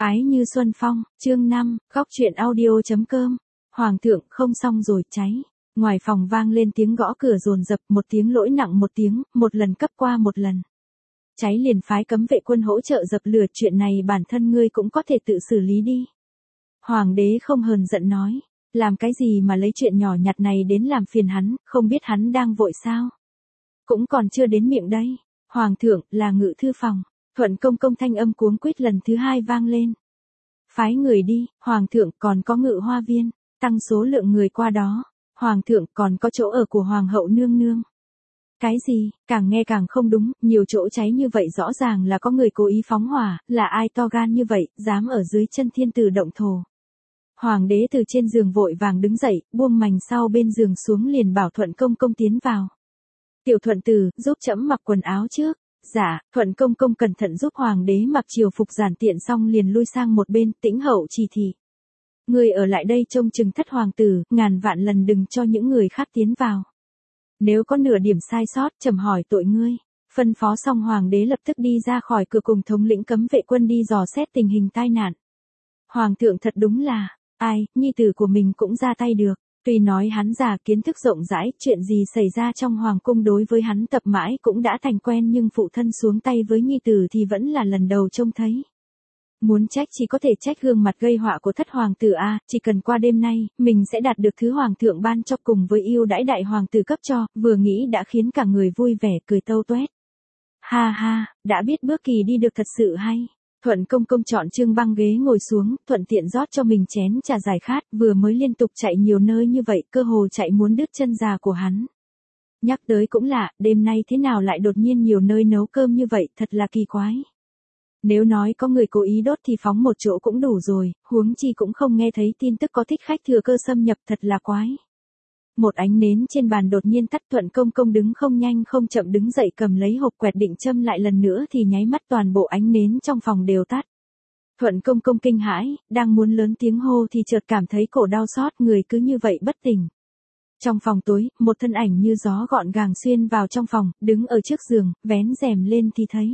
Ái như xuân phong, chương 5, góc truyện audio.com. Hoàng thượng không xong rồi, cháy. Ngoài phòng vang lên tiếng gõ cửa dồn dập, một tiếng lỗi nặng một tiếng, một lần cấp qua một lần. Cháy liền phái cấm vệ quân hỗ trợ dập lửa, chuyện này bản thân ngươi cũng có thể tự xử lý đi. Hoàng đế không hờn giận nói, làm cái gì mà lấy chuyện nhỏ nhặt này đến làm phiền hắn, không biết hắn đang vội sao. Cũng còn chưa đến miệng đây. Hoàng thượng, là ngự thư phòng. Thuận công công thanh âm cuống quýt lần thứ hai vang lên. Phái người đi, Hoàng thượng, còn có ngự hoa viên, tăng số lượng người qua đó. Hoàng thượng, còn có chỗ ở của Hoàng hậu nương nương. Cái gì, càng nghe càng không đúng, nhiều chỗ cháy như vậy rõ ràng là có người cố ý phóng hỏa, là ai to gan như vậy, dám ở dưới chân thiên tử động thổ. Hoàng đế từ trên giường vội vàng đứng dậy, buông mành sau bên giường xuống liền bảo Thuận công công tiến vào. Tiểu Thuận tử, giúp trẫm mặc quần áo trước. Dạ, Thuận công công cẩn thận giúp Hoàng đế mặc triều phục giản tiện xong liền lui sang một bên, tĩnh hậu chỉ thị. Người ở lại đây trông chừng thất hoàng tử, ngàn vạn lần đừng cho những người khác tiến vào. Nếu có nửa điểm sai sót, trầm hỏi tội ngươi. Phân phó xong Hoàng đế lập tức đi ra khỏi cửa cùng thống lĩnh cấm vệ quân đi dò xét tình hình tai nạn. Hoàng thượng thật đúng là, ai, nhi tử của mình cũng ra tay được. Tuy nói hắn già kiến thức rộng rãi, chuyện gì xảy ra trong hoàng cung đối với hắn tập mãi cũng đã thành quen, nhưng phụ thân xuống tay với nhi tử thì vẫn là lần đầu trông thấy. Muốn trách chỉ có thể trách gương mặt gây họa của thất hoàng tử a, chỉ cần qua đêm nay, mình sẽ đạt được thứ hoàng thượng ban cho cùng với ưu đãi đại hoàng tử cấp cho, vừa nghĩ đã khiến cả người vui vẻ cười tâu toét. Ha ha, đã biết bước kỳ đi được thật sự hay. Thuận công công chọn trương băng ghế ngồi xuống, thuận tiện rót cho mình chén trà giải khát, vừa mới liên tục chạy nhiều nơi như vậy, cơ hồ chạy muốn đứt chân già của hắn. Nhắc tới cũng lạ, đêm nay thế nào lại đột nhiên nhiều nơi nấu cơm như vậy, thật là kỳ quái. Nếu nói có người cố ý đốt thì phóng một chỗ cũng đủ rồi, huống chi cũng không nghe thấy tin tức có thích khách thừa cơ xâm nhập, thật là quái. Một ánh nến trên bàn đột nhiên tắt, Thuận công công đứng không nhanh không chậm đứng dậy cầm lấy hộp quẹt định châm lại lần nữa thì nháy mắt toàn bộ ánh nến trong phòng đều tắt. Thuận công công kinh hãi, đang muốn lớn tiếng hô thì chợt cảm thấy cổ đau xót, người cứ như vậy bất tỉnh. Trong phòng tối, một thân ảnh như gió gọn gàng xuyên vào trong phòng, đứng ở trước giường, vén rèm lên thì thấy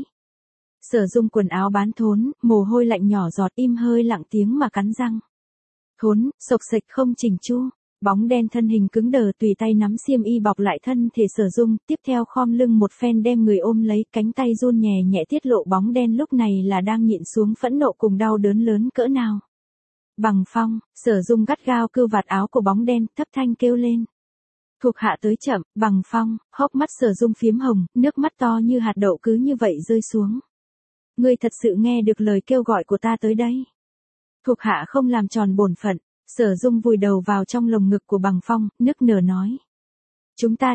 Sở Dung quần áo bán thốn, mồ hôi lạnh nhỏ giọt, im hơi lặng tiếng mà cắn răng. Thốn, xộc xệch không chỉnh chu. Bóng đen thân hình cứng đờ tùy tay nắm xiêm y bọc lại thân thể Sở Dung, tiếp theo khom lưng một phen đem người ôm lấy, cánh tay run nhẹ nhẹ tiết lộ bóng đen lúc này là đang nhịn xuống phẫn nộ cùng đau đớn lớn cỡ nào. Bằng Phong, Sở Dung gắt gao cưu vạt áo của bóng đen, thấp thanh kêu lên. Thuộc hạ tới chậm, Bằng Phong, hốc mắt Sở Dung phiếm hồng, nước mắt to như hạt đậu cứ như vậy rơi xuống. Ngươi thật sự nghe được lời kêu gọi của ta tới đây. Thuộc hạ không làm tròn bổn phận. Sở Dung vùi đầu vào trong lồng ngực của Bằng Phong, nức nở nói. Chúng ta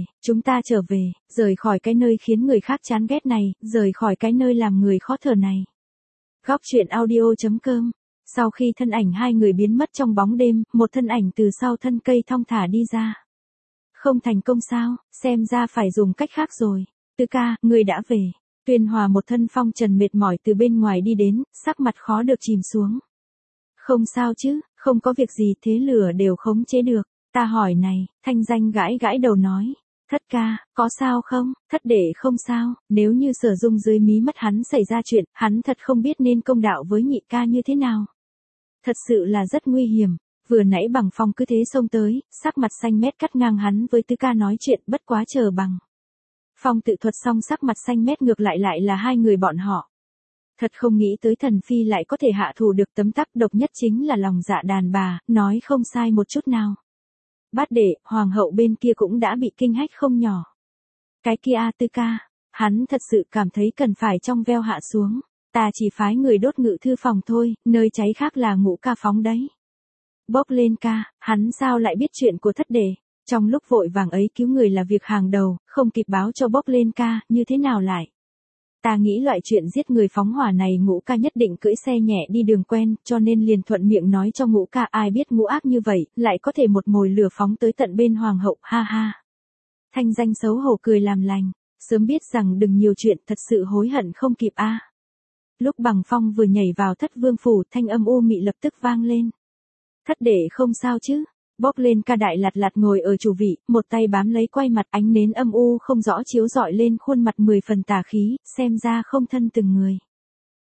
trở về, rời khỏi cái nơi khiến người khác chán ghét này, rời khỏi cái nơi làm người khó thở này. Góc truyện audio.com. Sau khi thân ảnh hai người biến mất trong bóng đêm, một thân ảnh từ sau thân cây thong thả đi ra. Không thành công sao, xem ra phải dùng cách khác rồi. Tứ ca, người đã về. Tuyên Hòa một thân phong trần mệt mỏi từ bên ngoài đi đến, sắc mặt khó được chìm xuống. Không sao chứ, không có việc gì, thế lửa đều khống chế được. Ta hỏi này, Thanh Danh gãi gãi đầu nói. Thất ca, có sao không? Thất đệ không sao, nếu như Sở Dung dưới mí mắt hắn xảy ra chuyện, hắn thật không biết nên công đạo với nhị ca như thế nào. Thật sự là rất nguy hiểm. Vừa nãy Bằng Phong cứ thế xông tới, sắc mặt xanh mét cắt ngang hắn với Tứ ca nói chuyện, bất quá chờ Bằng Phong tự thuật xong sắc mặt xanh mét ngược lại là hai người bọn họ. Thật không nghĩ tới thần phi lại có thể hạ thủ được tấm tắc, độc nhất chính là lòng dạ đàn bà, nói không sai một chút nào. Bát đệ, hoàng hậu bên kia cũng đã bị kinh hách không nhỏ. Cái kia Tứ ca, hắn thật sự cảm thấy cần phải trong veo hạ xuống. Ta chỉ phái người đốt ngự thư phòng thôi, nơi cháy khác là Ngũ ca phóng đấy. Bốc lên ca, hắn sao lại biết chuyện của thất đệ? Trong lúc vội vàng ấy cứu người là việc hàng đầu, không kịp báo cho Bốc lên ca, như thế nào lại? Ta nghĩ loại chuyện giết người phóng hỏa này Ngũ ca nhất định cưỡi xe nhẹ đi đường quen, cho nên liền thuận miệng nói cho Ngũ ca, ai biết ngũ ác như vậy, lại có thể một mồi lửa phóng tới tận bên hoàng hậu, ha ha. Thanh Danh xấu hổ cười làm lành, sớm biết rằng đừng nhiều chuyện, thật sự hối hận không kịp a. Lúc Bằng Phong vừa nhảy vào Thất Vương phủ, thanh âm u mị lập tức vang lên. Thất đệ không sao chứ? Bốc lên ca đại lạt lạt ngồi ở chủ vị, một tay bám lấy quay mặt, ánh nến âm u không rõ chiếu rọi lên khuôn mặt 10 phần tà khí, xem ra không thân từng người.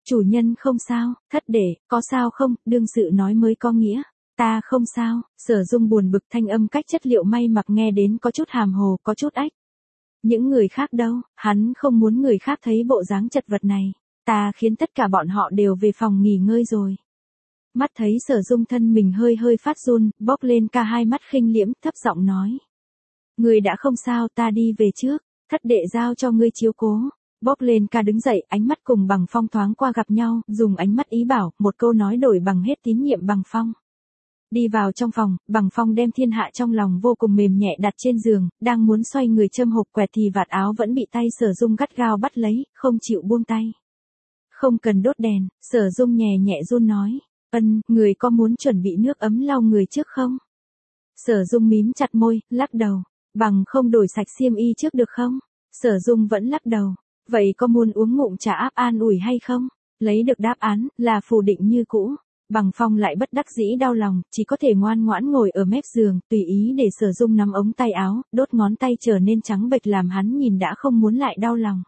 Chủ nhân không sao, thất đệ, có sao không, đương sự nói mới có nghĩa. Ta không sao, Sở Dung buồn bực, thanh âm cách chất liệu may mặc nghe đến có chút hàm hồ, có chút ách. Những người khác đâu, hắn không muốn người khác thấy bộ dáng chật vật này. Ta khiến tất cả bọn họ đều về phòng nghỉ ngơi rồi. Mắt thấy Sở Dung thân mình hơi hơi phát run, bốc lên ca hai mắt khinh liễm, thấp giọng nói. Người đã không sao, ta đi về trước, thất đệ giao cho ngươi chiếu cố. Bốc lên ca đứng dậy, ánh mắt cùng Bằng Phong thoáng qua gặp nhau, dùng ánh mắt ý bảo, một câu nói đổi bằng hết tín nhiệm Bằng Phong. Đi vào trong phòng, Bằng Phong đem thiên hạ trong lòng vô cùng mềm nhẹ đặt trên giường, đang muốn xoay người châm hộp quẹt thì vạt áo vẫn bị tay Sở Dung gắt gao bắt lấy, không chịu buông tay. Không cần đốt đèn, Sở Dung nhẹ nhẹ run nói. Người có muốn chuẩn bị nước ấm lau người trước không? Sở Dung mím chặt môi, lắc đầu. Bằng không đổi sạch xiêm y trước được không? Sở Dung vẫn lắc đầu. Vậy có muốn uống ngụm trà áp an ủi hay không? Lấy được đáp án, là phủ định như cũ. Bằng Phong lại bất đắc dĩ đau lòng, chỉ có thể ngoan ngoãn ngồi ở mép giường, tùy ý để Sở Dung nắm ống tay áo, đốt ngón tay trở nên trắng bệch làm hắn nhìn đã không muốn lại đau lòng.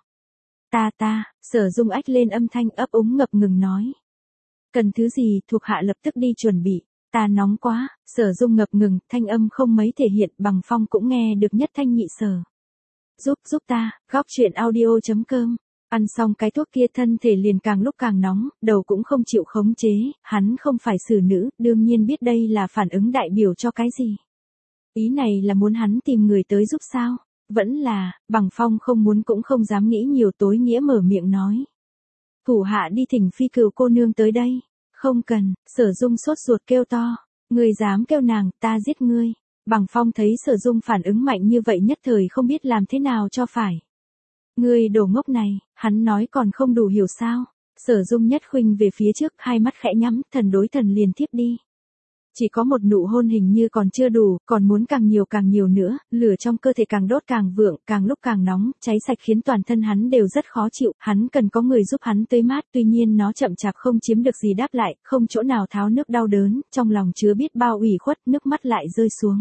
Ta, Sở Dung ách lên âm thanh ấp úng ngập ngừng nói. Cần thứ gì, thuộc hạ lập tức đi chuẩn bị. Ta nóng quá, Sở Dung ngập ngừng, thanh âm không mấy thể hiện, Bằng Phong cũng nghe được nhất thanh nhị sở. Giúp ta, góc chuyện audio.com. Ăn xong cái thuốc kia thân thể liền càng lúc càng nóng, đầu cũng không chịu khống chế, hắn không phải xử nữ, đương nhiên biết đây là phản ứng đại biểu cho cái gì. Ý này là muốn hắn tìm người tới giúp sao? Vẫn là, Bằng Phong không muốn cũng không dám nghĩ nhiều, tối nghĩa mở miệng nói. Thủ hạ đi thỉnh Phi Cửu cô nương tới đây. Không cần, Sở Dung sốt ruột kêu to. Người dám kêu nàng, ta giết ngươi. Bằng Phong thấy Sở Dung phản ứng mạnh như vậy nhất thời không biết làm thế nào cho phải. Ngươi đồ ngốc này, hắn nói còn không đủ hiểu sao. Sở Dung nhất khuynh về phía trước, hai mắt khẽ nhắm, thần đối thần liền tiếp đi. Chỉ có một nụ hôn hình như còn chưa đủ, còn muốn càng nhiều nữa, lửa trong cơ thể càng đốt càng vượng, càng lúc càng nóng, cháy sạch khiến toàn thân hắn đều rất khó chịu, hắn cần có người giúp hắn tưới mát, tuy nhiên nó chậm chạp không chiếm được gì đáp lại, không chỗ nào tháo nước đau đớn, trong lòng chứa biết bao ủy khuất, nước mắt lại rơi xuống.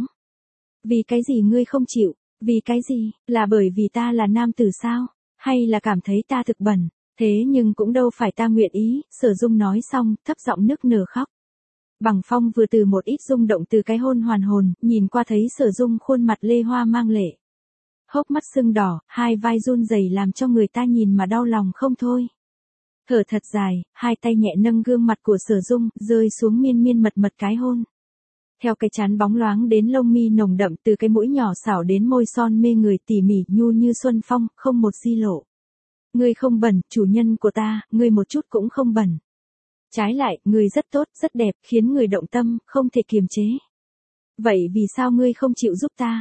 Vì cái gì ngươi không chịu? Vì cái gì? Là bởi vì ta là nam tử sao? Hay là cảm thấy ta thực bẩn? Thế nhưng cũng đâu phải ta nguyện ý, Sở Dung nói xong, thấp giọng nức nở khóc. Bằng Phong vừa từ một ít rung động từ cái hôn hoàn hồn, nhìn qua thấy Sở Dung khuôn mặt lê hoa mang lệ. Hốc mắt sưng đỏ, hai vai run rẩy làm cho người ta nhìn mà đau lòng không thôi. Thở thật dài, hai tay nhẹ nâng gương mặt của Sở Dung, rơi xuống miên mật cái hôn. Theo cái trán bóng loáng đến lông mi nồng đậm, từ cái mũi nhỏ xảo đến môi son mê người tỉ mỉ nhu như xuân phong, không một di lộ. Ngươi không bẩn, chủ nhân của ta, ngươi một chút cũng không bẩn. Trái lại, ngươi rất tốt, rất đẹp, khiến người động tâm, không thể kiềm chế. Vậy vì sao ngươi không chịu giúp ta?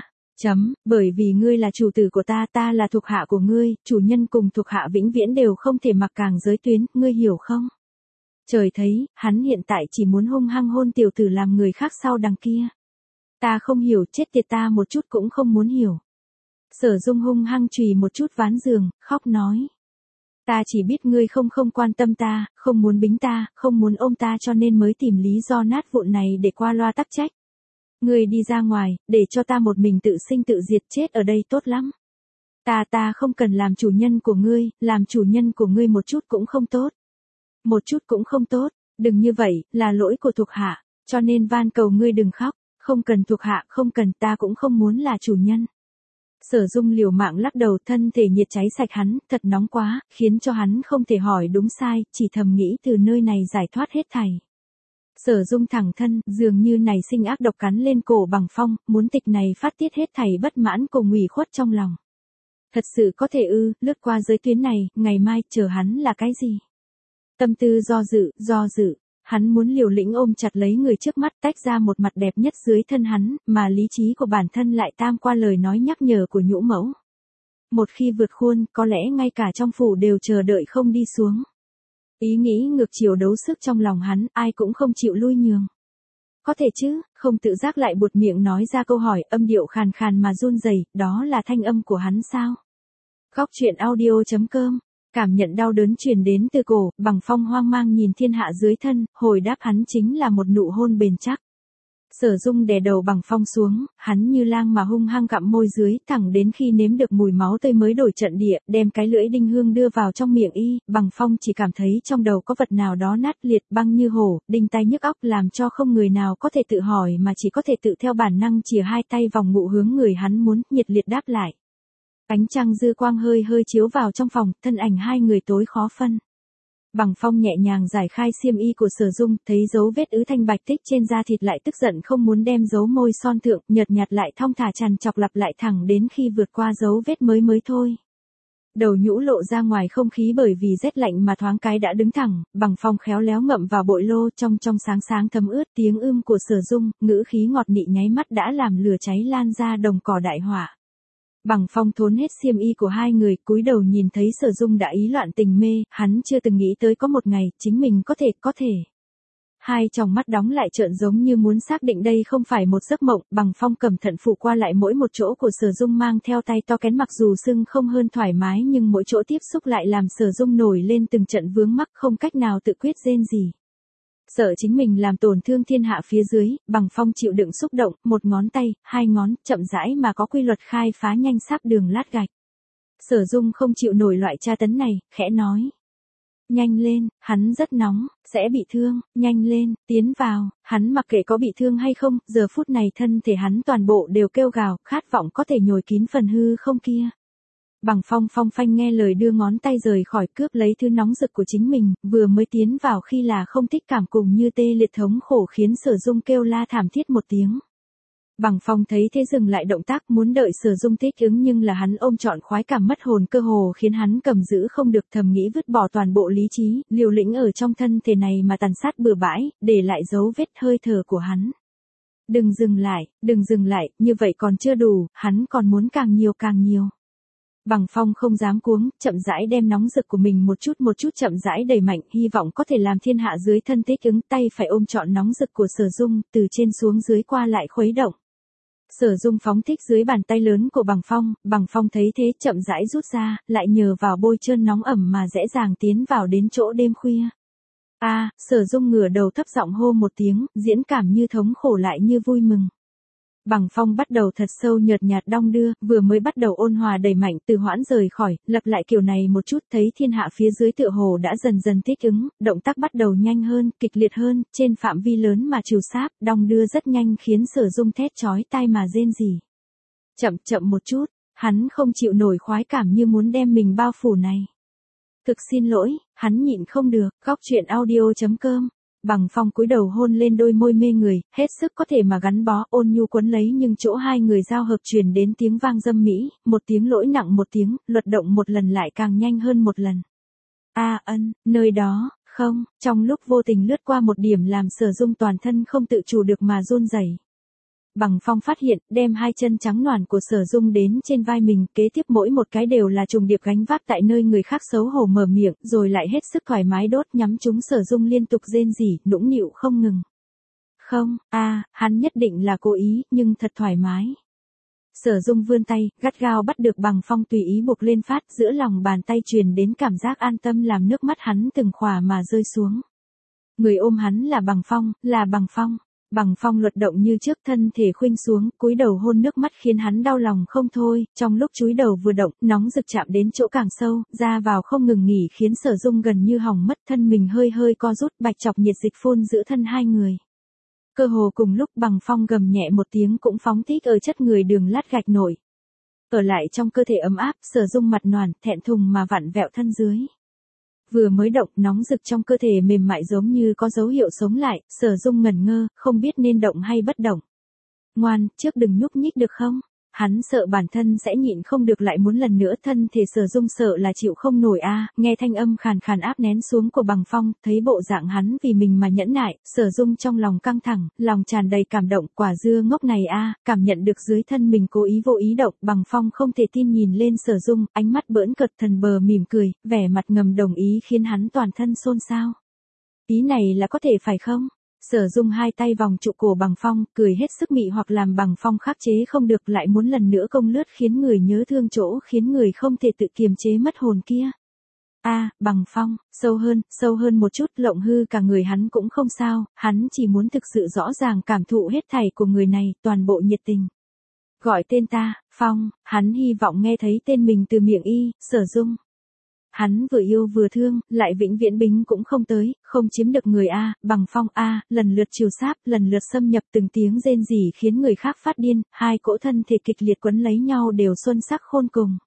Bởi vì ngươi là chủ tử của ta, ta là thuộc hạ của ngươi, chủ nhân cùng thuộc hạ vĩnh viễn đều không thể mặc càng giới tuyến, ngươi hiểu không? Trời thấy, hắn hiện tại chỉ muốn hung hăng hôn tiểu tử làm người khác sau đằng kia. Ta không hiểu, chết tiệt, ta một chút cũng không muốn hiểu. Sở Dung hung hăng chùy một chút ván giường, khóc nói. Ta chỉ biết ngươi không quan tâm ta, không muốn bính ta, không muốn ôm ta cho nên mới tìm lý do nát vụn này để qua loa tắc trách. Ngươi đi ra ngoài, để cho ta một mình tự sinh tự diệt chết ở đây tốt lắm. Ta không cần làm chủ nhân của ngươi, làm chủ nhân của ngươi một chút cũng không tốt. Một chút cũng không tốt, đừng như vậy, là lỗi của thuộc hạ, cho nên van cầu ngươi đừng khóc, không cần thuộc hạ, không cần, ta cũng không muốn là chủ nhân. Sở Dung liều mạng lắc đầu, thân thể nhiệt cháy sạch hắn, thật nóng quá, khiến cho hắn không thể hỏi đúng sai, chỉ thầm nghĩ từ nơi này giải thoát hết thảy. Sở Dung thẳng thân, dường như nảy sinh ác độc cắn lên cổ Bằng Phong, muốn tịch này phát tiết hết thảy bất mãn cùng ủy khuất trong lòng. Thật sự có thể lướt qua giới tuyến này, ngày mai, chờ hắn là cái gì? Tâm tư do dự, hắn muốn liều lĩnh ôm chặt lấy người trước mắt, tách ra một mặt đẹp nhất dưới thân hắn, mà lý trí của bản thân lại tam qua lời nói nhắc nhở của nhũ mẫu. Một khi vượt khuôn, có lẽ ngay cả trong phủ đều chờ đợi không đi xuống. Ý nghĩ ngược chiều đấu sức trong lòng hắn, ai cũng không chịu lui nhường. Có thể chứ, không tự giác lại buột miệng nói ra câu hỏi, âm điệu khàn khàn mà run rẩy, đó là thanh âm của hắn sao? Góc chuyện audio.com. Cảm nhận đau đớn truyền đến từ cổ, Bằng Phong hoang mang nhìn thiên hạ dưới thân, hồi đáp hắn chính là một nụ hôn bền chắc. Sở Dung đè đầu Bằng Phong xuống, hắn như lang mà hung hăng gặm môi dưới, thẳng đến khi nếm được mùi máu tươi mới đổi trận địa, đem cái lưỡi đinh hương đưa vào trong miệng y, Bằng Phong chỉ cảm thấy trong đầu có vật nào đó nát liệt băng như hổ, đinh tai nhức óc làm cho không người nào có thể tự hỏi mà chỉ có thể tự theo bản năng chìa hai tay vòng ngụ hướng người hắn muốn, nhiệt liệt đáp lại. Ánh trăng dư quang hơi hơi chiếu vào trong phòng, thân ảnh hai người tối khó phân. Bằng Phong nhẹ nhàng giải khai xiêm y của Sở Dung, thấy dấu vết ứ thanh bạch tích trên da thịt lại tức giận không muốn đem dấu môi son thượng, nhợt nhạt lại thong thả trằn trọc lặp lại thẳng đến khi vượt qua dấu vết mới thôi. Đầu nhũ lộ ra ngoài không khí bởi vì rét lạnh mà thoáng cái đã đứng thẳng, Bằng Phong khéo léo ngậm vào bội lô trong sáng sáng thấm ướt, tiếng của Sở Dung, ngữ khí ngọt nị nháy mắt đã làm lửa cháy lan ra đồng cỏ đại hỏa. Bằng Phong thốn hết xiêm y của hai người, cúi đầu nhìn thấy Sở Dung đã ý loạn tình mê, hắn chưa từng nghĩ tới có một ngày, chính mình có thể. Hai tròng mắt đóng lại trợn giống như muốn xác định đây không phải một giấc mộng, Bằng Phong cẩn thận phủ qua lại mỗi một chỗ của Sở Dung mang theo tay to kén mặc dù sưng không hơn thoải mái nhưng mỗi chỗ tiếp xúc lại làm Sở Dung nổi lên từng trận vướng mắc không cách nào tự quyết rên gì. Sợ chính mình làm tổn thương thiên hạ phía dưới, Bằng Phong chịu đựng xúc động, một ngón tay, hai ngón, chậm rãi mà có quy luật khai phá nhanh sáp đường lát gạch. Sở Dung không chịu nổi loại tra tấn này, khẽ nói. Nhanh lên, hắn rất nóng, sẽ bị thương, nhanh lên, tiến vào, hắn mặc kệ có bị thương hay không, giờ phút này thân thể hắn toàn bộ đều kêu gào, khát vọng có thể nhồi kín phần hư không kia. Bằng Phong phong phanh nghe lời đưa ngón tay rời khỏi cướp lấy thứ nóng rực của chính mình, vừa mới tiến vào khi là không thích cảm cùng như tê liệt thống khổ khiến Sở Dung kêu la thảm thiết một tiếng. Bằng Phong thấy thế dừng lại động tác muốn đợi Sở Dung thích ứng nhưng là hắn ôm trọn khoái cảm mất hồn cơ hồ khiến hắn cầm giữ không được thầm nghĩ vứt bỏ toàn bộ lý trí, liều lĩnh ở trong thân thể này mà tàn sát bừa bãi, để lại dấu vết hơi thở của hắn. Đừng dừng lại, như vậy còn chưa đủ, hắn còn muốn càng nhiều. Bằng Phong không dám cuống, chậm rãi đem nóng rực của mình một chút chậm rãi đẩy mạnh, hy vọng có thể làm thiên hạ dưới thân thích ứng, tay phải ôm trọn nóng rực của Sở Dung, từ trên xuống dưới qua lại khuấy động. Sở Dung phóng thích dưới bàn tay lớn của Bằng Phong thấy thế chậm rãi rút ra, lại nhờ vào bôi trơn nóng ẩm mà dễ dàng tiến vào đến chỗ đêm khuya. Sở Dung ngửa đầu thấp giọng hô một tiếng, diễn cảm như thống khổ lại như vui mừng. Bằng Phong bắt đầu thật sâu nhợt nhạt đong đưa, vừa mới bắt đầu ôn hòa đẩy mạnh từ hoãn rời khỏi, lặp lại kiểu này một chút thấy thiên hạ phía dưới tựa hồ đã dần dần thích ứng, động tác bắt đầu nhanh hơn, kịch liệt hơn, trên phạm vi lớn mà trừ sáp, đong đưa rất nhanh khiến Sở Dung thét chói tai mà rên rỉ. Chậm một chút, hắn không chịu nổi khoái cảm như muốn đem mình bao phủ này. Thực xin lỗi, hắn nhịn không được, góc truyện audio.com. Bằng Phong cúi đầu hôn lên đôi môi mê người, hết sức có thể mà gắn bó, ôn nhu quấn lấy nhưng chỗ hai người giao hợp truyền đến tiếng vang dâm mỹ, một tiếng lỗi nặng một tiếng, luật động một lần lại càng nhanh hơn một lần. Nơi đó, không, trong lúc vô tình lướt qua một điểm làm Sở Dung toàn thân không tự chủ được mà run rẩy. Bằng Phong phát hiện, đem hai chân trắng noàn của Sở Dung đến trên vai mình, kế tiếp mỗi một cái đều là trùng điệp gánh vác tại nơi người khác xấu hổ mở miệng, rồi lại hết sức thoải mái đốt nhắm chúng Sở Dung liên tục rên rỉ, nũng nịu không ngừng. Không, hắn nhất định là cố ý, nhưng thật thoải mái. Sở Dung vươn tay, gắt gao bắt được Bằng Phong tùy ý buộc lên phát, giữa lòng bàn tay truyền đến cảm giác an tâm làm nước mắt hắn từng khỏa mà rơi xuống. Người ôm hắn là Bằng Phong. Bằng Phong luật động như trước, thân thể khuynh xuống, cúi đầu hôn nước mắt khiến hắn đau lòng không thôi, trong lúc chúi đầu vừa động, nóng rực chạm đến chỗ càng sâu, ra vào không ngừng nghỉ khiến Sở Dung gần như hỏng mất, thân mình hơi co rút, bạch chọc nhiệt dịch phun giữa thân hai người. Cơ hồ cùng lúc Bằng Phong gầm nhẹ một tiếng cũng phóng thích ở chất người đường lát gạch nổi. Ở lại trong cơ thể ấm áp, Sở Dung mặt noàn, thẹn thùng mà vặn vẹo thân dưới. Vừa mới động, nóng rực trong cơ thể mềm mại giống như có dấu hiệu sống lại, Sở Dung ngẩn ngơ, không biết nên động hay bất động. Ngoan, trước đừng nhúc nhích được không? Hắn sợ bản thân sẽ nhịn không được lại muốn lần nữa, thân thể Sở Dung sợ là chịu không nổi nghe thanh âm khàn khàn áp nén xuống của Bằng Phong, thấy bộ dạng hắn vì mình mà nhẫn nại, Sở Dung trong lòng căng thẳng, lòng tràn đầy cảm động, quả dưa ngốc này cảm nhận được dưới thân mình cố ý vô ý động, Bằng Phong không thể tin nhìn lên Sở Dung, ánh mắt bỡn cợt thần bờ mỉm cười, vẻ mặt ngầm đồng ý khiến hắn toàn thân xôn xao. Ý này là có thể phải không? Sở Dung hai tay vòng trụ cổ Bằng Phong, cười hết sức mị hoặc làm Bằng Phong khắc chế không được lại muốn lần nữa công lướt khiến người nhớ thương chỗ khiến người không thể tự kiềm chế mất hồn kia. Bằng Phong, sâu hơn một chút, lộng hư cả người hắn cũng không sao, hắn chỉ muốn thực sự rõ ràng cảm thụ hết thảy của người này, toàn bộ nhiệt tình. Gọi tên ta, Phong, hắn hy vọng nghe thấy tên mình từ miệng y, Sở Dung. Hắn vừa yêu vừa thương, lại vĩnh viễn bính cũng không tới, không chiếm được người Bằng Phong lần lượt chiều sáp, lần lượt xâm nhập, từng tiếng rên rỉ khiến người khác phát điên, hai cỗ thân thể kịch liệt quấn lấy nhau đều xuân sắc khôn cùng.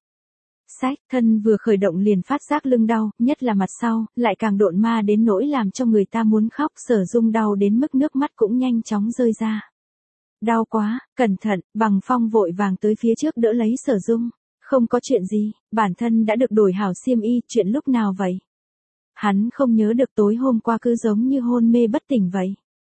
Thân vừa khởi động liền phát giác lưng đau, nhất là mặt sau, lại càng độn ma đến nỗi làm cho người ta muốn khóc, Sở Dung đau đến mức nước mắt cũng nhanh chóng rơi ra. Đau quá, cẩn thận, Bằng Phong vội vàng tới phía trước đỡ lấy Sở Dung. Không có chuyện gì, bản thân đã được đổi hảo xiêm y, chuyện lúc nào vậy? Hắn không nhớ được tối hôm qua cứ giống như hôn mê bất tỉnh vậy.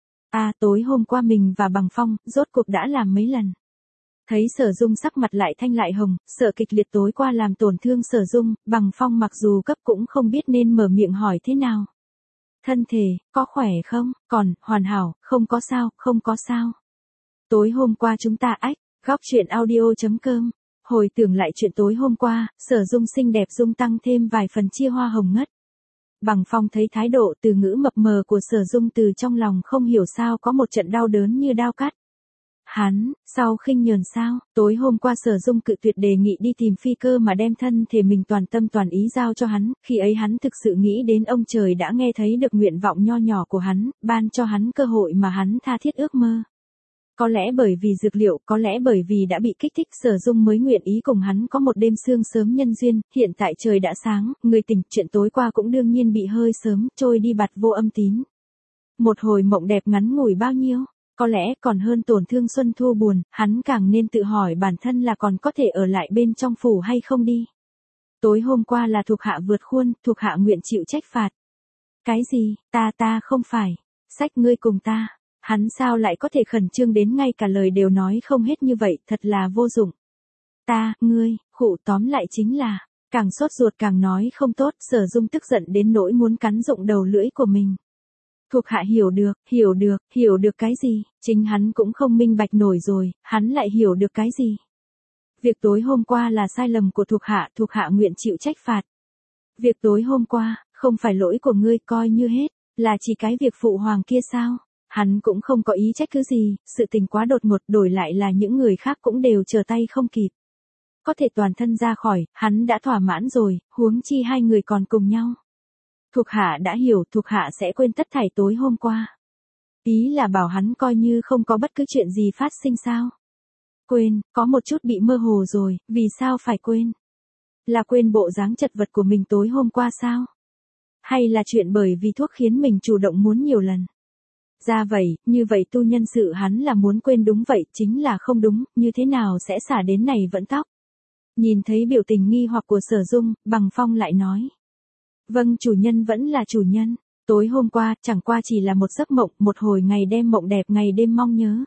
Tối hôm qua mình và Bằng Phong, rốt cuộc đã làm mấy lần. Thấy Sở Dung sắc mặt lại thanh lại hồng, sợ kịch liệt tối qua làm tổn thương Sở Dung, Bằng Phong mặc dù cấp cũng không biết nên mở miệng hỏi thế nào. Thân thể, có khỏe không? Còn, hoàn hảo, không có sao, không có sao. Tối hôm qua chúng ta góc chuyện audio.com. Hồi tưởng lại chuyện tối hôm qua, Sở Dung xinh đẹp dung tăng thêm vài phần chia hoa hồng ngất. Bằng Phong thấy thái độ từ ngữ mập mờ của Sở Dung từ trong lòng không hiểu sao có một trận đau đớn như đao cắt. Hắn, sau khinh nhờn sao, tối hôm qua Sở Dung cự tuyệt đề nghị đi tìm Phi Cơ mà đem thân thể mình toàn tâm toàn ý giao cho hắn, khi ấy hắn thực sự nghĩ đến ông trời đã nghe thấy được nguyện vọng nho nhỏ của hắn, ban cho hắn cơ hội mà hắn tha thiết ước mơ. Có lẽ bởi vì dược liệu, có lẽ bởi vì đã bị kích thích, Sở Dung mới nguyện ý cùng hắn có một đêm sương sớm nhân duyên, hiện tại trời đã sáng, người tỉnh, chuyện tối qua cũng đương nhiên bị hơi sớm, trôi đi bặt vô âm tín. Một hồi mộng đẹp ngắn ngủi bao nhiêu, có lẽ còn hơn tổn thương xuân thu buồn, hắn càng nên tự hỏi bản thân là còn có thể ở lại bên trong phủ hay không đi. Tối hôm qua là thuộc hạ vượt khuôn, thuộc hạ nguyện chịu trách phạt. Cái gì, ta không phải, ngươi cùng ta. Hắn sao lại có thể khẩn trương đến ngay cả lời đều nói không hết như vậy, thật là vô dụng. Ngươi, khụ tóm lại chính là, càng sốt ruột càng nói không tốt, Sở Dung tức giận đến nỗi muốn cắn rụng đầu lưỡi của mình. Thuộc hạ hiểu được cái gì, chính hắn cũng không minh bạch nổi rồi, hắn lại hiểu được cái gì. Việc tối hôm qua là sai lầm của thuộc hạ nguyện chịu trách phạt. Việc tối hôm qua, không phải lỗi của ngươi coi như hết, là chỉ cái việc phụ hoàng kia sao? Hắn cũng không có ý trách cứ gì, sự tình quá đột ngột, đổi lại là những người khác cũng đều trở tay không kịp. Có thể toàn thân ra khỏi, hắn đã thỏa mãn rồi, huống chi hai người còn cùng nhau. Thuộc hạ đã hiểu, thuộc hạ sẽ quên tất thảy tối hôm qua. Ý là bảo hắn coi như không có bất cứ chuyện gì phát sinh sao? Quên, có một chút bị mơ hồ rồi, vì sao phải quên? Là quên bộ dáng chật vật của mình tối hôm qua sao? Hay là chuyện bởi vì thuốc khiến mình chủ động muốn nhiều lần? Ra vậy, như vậy tu nhân sự hắn là muốn quên đúng vậy, chính là không đúng, như thế nào sẽ xả đến này vẫn tóc. Nhìn thấy biểu tình nghi hoặc của Sở Dung, Bằng Phong lại nói. Vâng, chủ nhân vẫn là chủ nhân, tối hôm qua, chẳng qua chỉ là một giấc mộng, một hồi ngày đêm mộng đẹp, ngày đêm mong nhớ.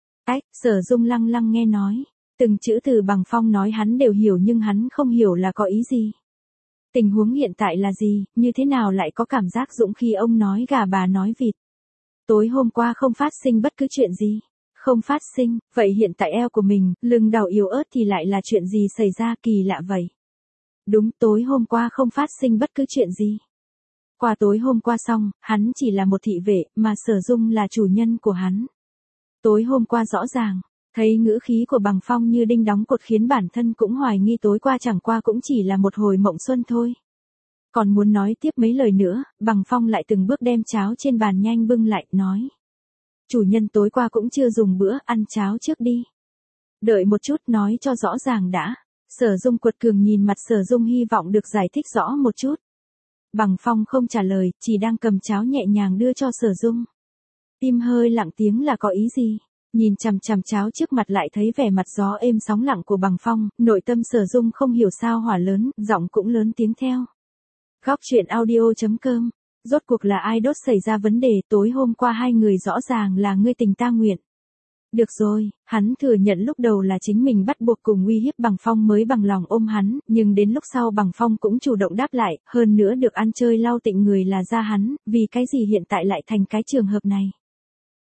Sở Dung lăng lăng nghe nói, từng chữ từ Bằng Phong nói hắn đều hiểu nhưng hắn không hiểu là có ý gì. Tình huống hiện tại là gì, như thế nào lại có cảm giác dũng khi ông nói gà bà nói vịt. Tối hôm qua không phát sinh bất cứ chuyện gì. Không phát sinh, vậy hiện tại eo của mình, lưng đầu yếu ớt thì lại là chuyện gì xảy ra, kỳ lạ vậy. Đúng, tối hôm qua không phát sinh bất cứ chuyện gì. Qua tối hôm qua xong, hắn chỉ là một thị vệ, mà Sở Dung là chủ nhân của hắn. Tối hôm qua rõ ràng, thấy ngữ khí của Bằng Phong như đinh đóng cột khiến bản thân cũng hoài nghi tối qua chẳng qua cũng chỉ là một hồi mộng xuân thôi. Còn muốn nói tiếp mấy lời nữa, Bằng Phong lại từng bước đem cháo trên bàn nhanh bưng lại, nói. Chủ nhân tối qua cũng chưa dùng bữa, ăn cháo trước đi. Đợi một chút, nói cho rõ ràng đã. Sở Dung quật cường nhìn mặt Sở Dung hy vọng được giải thích rõ một chút. Bằng Phong không trả lời, chỉ đang cầm cháo nhẹ nhàng đưa cho Sở Dung. Tim hơi lặng tiếng là có ý gì? Nhìn chằm chằm cháo trước mặt lại thấy vẻ mặt gió êm sóng lặng của Bằng Phong, nội tâm Sở Dung không hiểu sao hỏa lớn, giọng cũng lớn tiếng theo. Góc chuyện audio.com. Rốt cuộc là ai đốt xảy ra vấn đề, tối hôm qua hai người rõ ràng là ngươi tình ta nguyện. Được rồi, hắn thừa nhận lúc đầu là chính mình bắt buộc cùng uy hiếp Bằng Phong mới bằng lòng ôm hắn, nhưng đến lúc sau Bằng Phong cũng chủ động đáp lại, hơn nữa được ăn chơi lau tịnh người là ra hắn, vì cái gì hiện tại lại thành cái trường hợp này.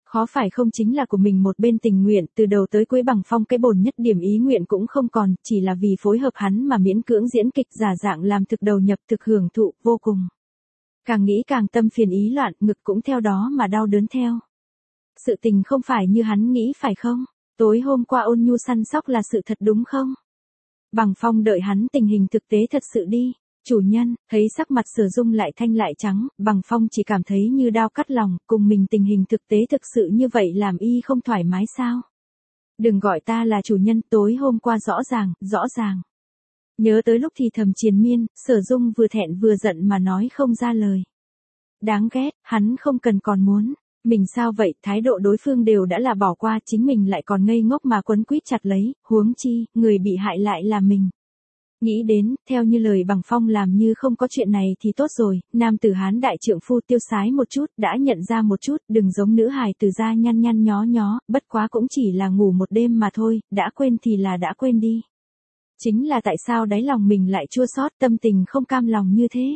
Khó phải không chính là của mình một bên tình nguyện, từ đầu tới cuối Bằng Phong cái bổn nhất điểm ý nguyện cũng không còn, chỉ là vì phối hợp hắn mà miễn cưỡng diễn kịch giả dạng làm thực đầu nhập thực hưởng thụ, vô cùng. Càng nghĩ càng tâm phiền ý loạn, ngực cũng theo đó mà đau đớn theo. Sự tình không phải như hắn nghĩ phải không? Tối hôm qua Ôn Nhu săn sóc là sự thật đúng không? Bằng Phong đợi hắn tình hình thực tế thật sự đi. Chủ nhân, thấy sắc mặt Sở Dung lại thanh lại trắng, Bằng Phong chỉ cảm thấy như đao cắt lòng, cùng mình tình hình thực tế thực sự như vậy làm y không thoải mái sao? Đừng gọi ta là chủ nhân, tối hôm qua rõ ràng. Nhớ tới lúc thì thầm triền miên, Sở Dung vừa thẹn vừa giận mà nói không ra lời. Đáng ghét, hắn không cần còn muốn. Mình sao vậy, thái độ đối phương đều đã là bỏ qua, chính mình lại còn ngây ngốc mà quấn quýt chặt lấy, huống chi, người bị hại lại là mình. Nghĩ đến, theo như lời Bằng Phong làm như không có chuyện này thì tốt rồi, nam tử Hán đại trượng phu tiêu sái một chút, đã nhận ra một chút, đừng giống nữ hài từ da nhăn nhăn nhó nhó, bất quá cũng chỉ là ngủ một đêm mà thôi, đã quên thì là đã quên đi. Chính là tại sao đáy lòng mình lại chua xót, tâm tình không cam lòng như thế.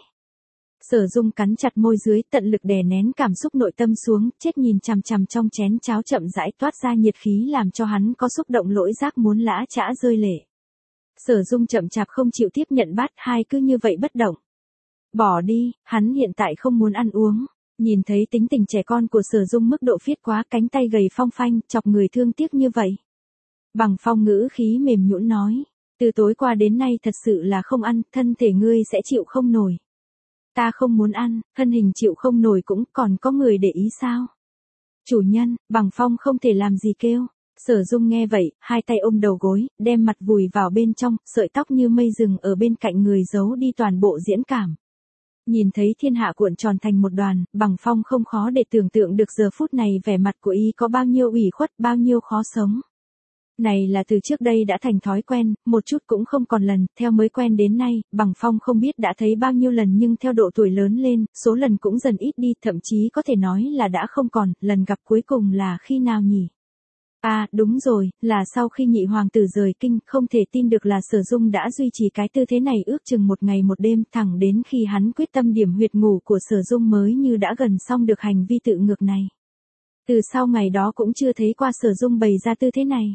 Sở Dung cắn chặt môi dưới, tận lực đè nén cảm xúc nội tâm xuống, chết nhìn chằm chằm trong chén cháo chậm rãi toát ra nhiệt khí làm cho hắn có xúc động lỗi giác muốn lã chã rơi lệ. Sở Dung chậm chạp không chịu tiếp nhận bát, hai cứ như vậy bất động. Bỏ đi, hắn hiện tại không muốn ăn uống. Nhìn thấy tính tình trẻ con của Sở Dung mức độ phiết quá, cánh tay gầy phong phanh, chọc người thương tiếc như vậy. Bằng Phong ngữ khí mềm nhũn nói, từ tối qua đến nay thật sự là không ăn, thân thể ngươi sẽ chịu không nổi. Ta không muốn ăn, thân hình chịu không nổi cũng còn có người để ý sao? Chủ nhân, Bằng Phong không thể làm gì kêu. Sở Dung nghe vậy, hai tay ôm đầu gối, đem mặt vùi vào bên trong, sợi tóc như mây rừng ở bên cạnh người giấu đi toàn bộ diễn cảm. Nhìn thấy thiên hạ cuộn tròn thành một đoàn, Bằng Phong không khó để tưởng tượng được giờ phút này vẻ mặt của y có bao nhiêu ủy khuất, bao nhiêu khó sống. Này là từ trước đây đã thành thói quen, một chút cũng không còn lần, theo mới quen đến nay, Bằng Phong không biết đã thấy bao nhiêu lần nhưng theo độ tuổi lớn lên, số lần cũng dần ít đi, thậm chí có thể nói là đã không còn, lần gặp cuối cùng là khi nào nhỉ? À, đúng rồi, là sau khi nhị hoàng tử rời kinh, không thể tin được là Sở Dung đã duy trì cái tư thế này ước chừng một ngày một đêm, thẳng đến khi hắn quyết tâm điểm huyệt ngủ của Sở Dung mới như đã gần xong được hành vi tự ngược này. Từ sau ngày đó cũng chưa thấy qua Sở Dung bày ra tư thế này.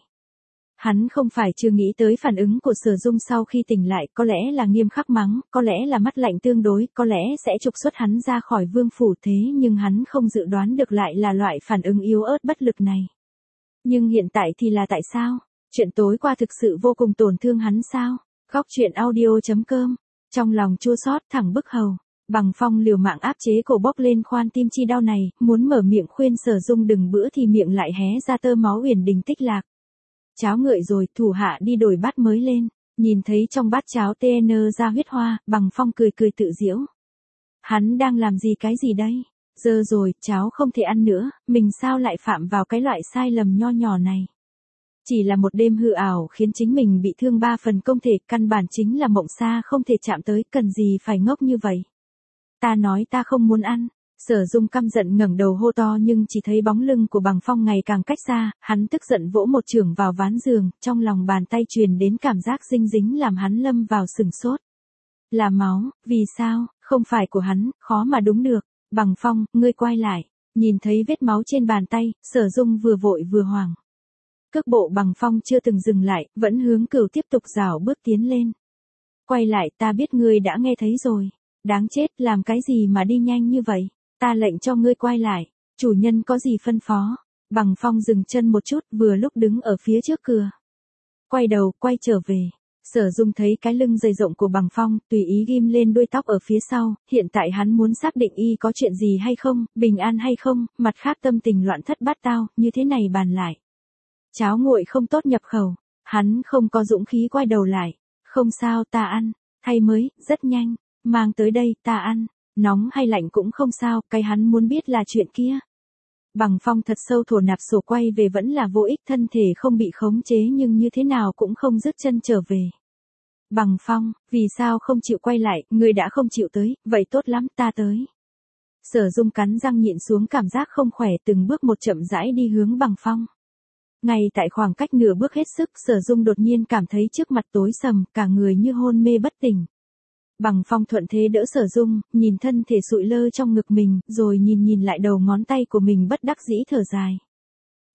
Hắn không phải chưa nghĩ tới phản ứng của Sở Dung sau khi tỉnh lại, có lẽ là nghiêm khắc mắng, có lẽ là mắt lạnh tương đối, có lẽ sẽ trục xuất hắn ra khỏi vương phủ, thế nhưng hắn không dự đoán được lại là loại phản ứng yếu ớt bất lực này. Nhưng hiện tại thì là tại sao? Chuyện tối qua thực sự vô cùng tổn thương hắn sao? Góc chuyện audio.com. Trong lòng chua xót thẳng bức hầu. Bằng Phong liều mạng áp chế cổ bốc lên khoan tim chi đau này, muốn mở miệng khuyên Sở Dung đừng bữa thì miệng lại hé ra tơ máu uyển đình tích lạc. Cháo nguội rồi, thủ hạ đi đổi bát mới lên. Nhìn thấy trong bát cháo TN ra huyết hoa, Bằng Phong cười cười tự giễu. Hắn đang làm gì cái gì đây? Giờ rồi, cháu không thể ăn nữa, mình sao lại phạm vào cái loại sai lầm nho nhỏ này. Chỉ là một đêm hư ảo khiến chính mình bị thương 3 phần công thể, căn bản chính là mộng xa không thể chạm tới, cần gì phải ngốc như vậy. Ta nói ta không muốn ăn. Sở Dung căm giận ngẩng đầu hô to nhưng chỉ thấy bóng lưng của Bằng Phong ngày càng cách xa, hắn tức giận vỗ một chưởng vào ván giường, trong lòng bàn tay truyền đến cảm giác dinh dính làm hắn lâm vào sửng sốt. Là máu, vì sao, không phải của hắn, khó mà đúng được. Bằng Phong, ngươi quay lại. Nhìn thấy vết máu trên bàn tay, Sở Dung vừa vội vừa hoảng. Cước bộ Bằng Phong chưa từng dừng lại, vẫn hướng Cửu tiếp tục rảo bước tiến lên. Quay lại, ta biết ngươi đã nghe thấy rồi. Đáng chết, làm cái gì mà đi nhanh như vậy? Ta lệnh cho ngươi quay lại. Chủ nhân có gì phân phó? Bằng Phong dừng chân một chút, vừa lúc đứng ở phía trước cửa. Quay đầu, quay trở về. Sở Dung thấy cái lưng dày rộng của Bằng Phong, tùy ý ghim lên đuôi tóc ở phía sau, hiện tại hắn muốn xác định y có chuyện gì hay không, bình an hay không, mặt khác tâm tình loạn thất bát tao, như thế này bàn lại. Cháo nguội không tốt nhập khẩu, hắn không có dũng khí quay đầu lại. Không sao, ta ăn, thay mới, rất nhanh, mang tới đây, ta ăn, nóng hay lạnh cũng không sao, cái hắn muốn biết là chuyện kia. Bằng Phong thật sâu thổ nạp sổ quay về vẫn là vô ích, thân thể không bị khống chế nhưng như thế nào cũng không dứt chân trở về. Bằng Phong, vì sao không chịu quay lại, ngươi đã không chịu tới, vậy tốt lắm, ta tới. Sở Dung cắn răng nhịn xuống cảm giác không khỏe, từng bước một chậm rãi đi hướng Bằng Phong. Ngay tại khoảng cách nửa bước hết sức, Sở Dung đột nhiên cảm thấy trước mặt tối sầm, cả người như hôn mê bất tỉnh. Bằng Phong thuận thế đỡ Sở Dung, nhìn thân thể sụi lơ trong ngực mình, rồi nhìn lại đầu ngón tay của mình bất đắc dĩ thở dài.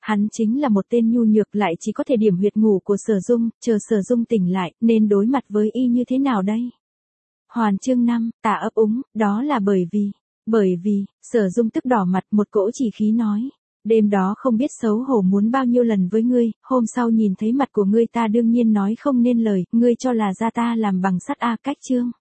Hắn chính là một tên nhu nhược lại chỉ có thể điểm huyệt ngủ của Sở Dung, chờ Sở Dung tỉnh lại, nên đối mặt với y như thế nào đây? Hoàn chương 5, Tạ ấp úng, đó là bởi vì, Sở Dung tức đỏ mặt một cỗ chỉ khí nói. Đêm đó không biết xấu hổ muốn bao nhiêu lần với ngươi, hôm sau nhìn thấy mặt của ngươi ta đương nhiên nói không nên lời, ngươi cho là ra ta làm bằng sắt a. Cách chương